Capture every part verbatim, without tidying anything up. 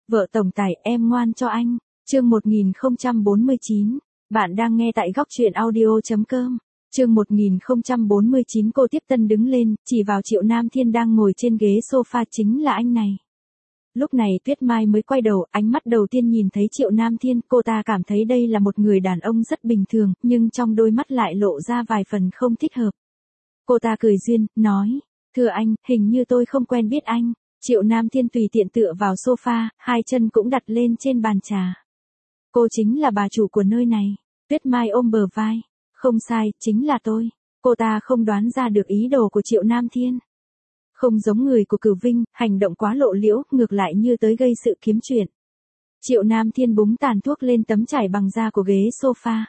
Vợ tổng tài em ngoan cho anh. Chương một nghìn không trăm bốn mươi chín. Bạn đang nghe tại góc truyện audio chấm com. Chương một nghìn không trăm bốn mươi chín. Cô tiếp tân đứng lên, chỉ vào Triệu Nam Thiên đang ngồi trên ghế sofa. Chính là anh này. Lúc này Tuyết Mai mới quay đầu, ánh mắt đầu tiên nhìn thấy Triệu Nam Thiên, cô ta cảm thấy đây là một người đàn ông rất bình thường, nhưng trong đôi mắt lại lộ ra vài phần không thích hợp. Cô ta cười duyên, nói, thưa anh, hình như tôi không quen biết anh. Triệu Nam Thiên tùy tiện tựa vào sofa, hai chân cũng đặt lên trên bàn trà. Cô chính là bà chủ của nơi này. Tuyết Mai ôm bờ vai. Không sai, chính là tôi. Cô ta không đoán ra được ý đồ của Triệu Nam Thiên. Không giống người của Cửu Vinh, hành động quá lộ liễu, ngược lại như tới gây sự kiếm chuyện. Triệu Nam Thiên búng tàn thuốc lên tấm trải bằng da của ghế sofa.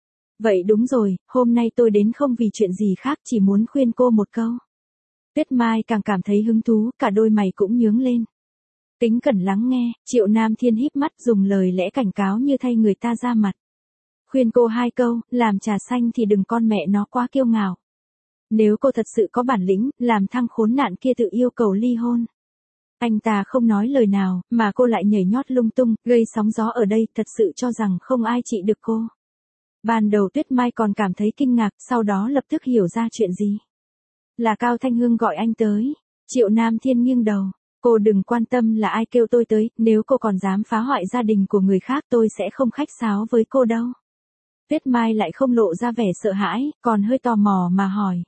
Vậy đúng rồi, hôm nay tôi đến không vì chuyện gì khác, chỉ muốn khuyên cô một câu. Tuyết Mai càng cảm thấy hứng thú, cả đôi mày cũng nhướng lên. Tính cẩn lắng nghe, Triệu Nam Thiên híp mắt dùng lời lẽ cảnh cáo như thay người ta ra mặt. Khuyên cô hai câu, làm trà xanh thì đừng con mẹ nó quá kiêu ngạo. Nếu cô thật sự có bản lĩnh, làm thằng khốn nạn kia tự yêu cầu ly hôn. Anh ta không nói lời nào, mà cô lại nhảy nhót lung tung, gây sóng gió ở đây, thật sự cho rằng không ai trị được cô. Ban đầu Tuyết Mai còn cảm thấy kinh ngạc, sau đó lập tức hiểu ra chuyện gì. Là Cao Thanh Hương gọi anh tới. Triệu Nam Thiên nghiêng đầu. Cô đừng quan tâm là ai kêu tôi tới, nếu cô còn dám phá hoại gia đình của người khác tôi sẽ không khách sáo với cô đâu. Tuyết Mai lại không lộ ra vẻ sợ hãi, còn hơi tò mò mà hỏi.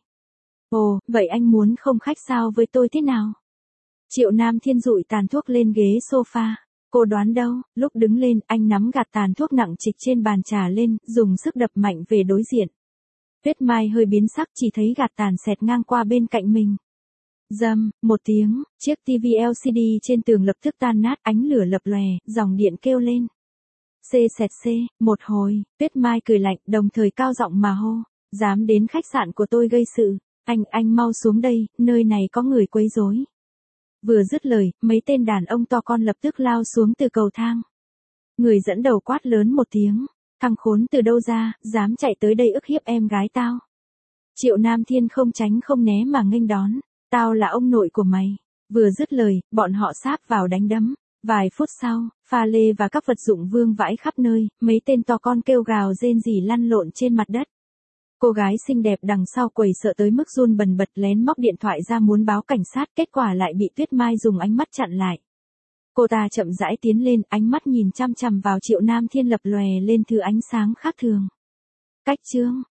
Ồ, vậy anh muốn không khách sáo với tôi thế nào? Triệu Nam Thiên dụi tàn thuốc lên ghế sofa. Cô đoán đâu, lúc đứng lên, anh nắm gạt tàn thuốc nặng trịch trên bàn trà lên, dùng sức đập mạnh về đối diện. Tuyết Mai hơi biến sắc, chỉ thấy gạt tàn xẹt ngang qua bên cạnh mình. Rầm, một tiếng, chiếc tivi lờ xê đê trên tường lập tức tan nát, ánh lửa lập lòe, dòng điện kêu lên. Xê xẹt xê, một hồi, Tuyết Mai cười lạnh, đồng thời cao giọng mà hô, dám đến khách sạn của tôi gây sự, anh, anh mau xuống đây, nơi này có người quấy rối. Vừa dứt lời, mấy tên đàn ông to con lập tức lao xuống từ cầu thang. Người dẫn đầu quát lớn một tiếng, thằng khốn từ đâu ra, dám chạy tới đây ức hiếp em gái tao. Triệu Nam Thiên không tránh không né mà nghênh đón, tao là ông nội của mày. Vừa dứt lời, bọn họ sáp vào đánh đấm. Vài phút sau, pha lê và các vật dụng vương vãi khắp nơi, mấy tên to con kêu gào rên rỉ lăn lộn trên mặt đất. Cô gái xinh đẹp đằng sau quầy sợ tới mức run bần bật lén móc điện thoại ra muốn báo cảnh sát, kết quả lại bị Tuyết Mai dùng ánh mắt chặn lại. Cô ta chậm rãi tiến lên, ánh mắt nhìn chăm chằm vào Triệu Nam Thiên lập lòe lên thứ ánh sáng khác thường. Cách chương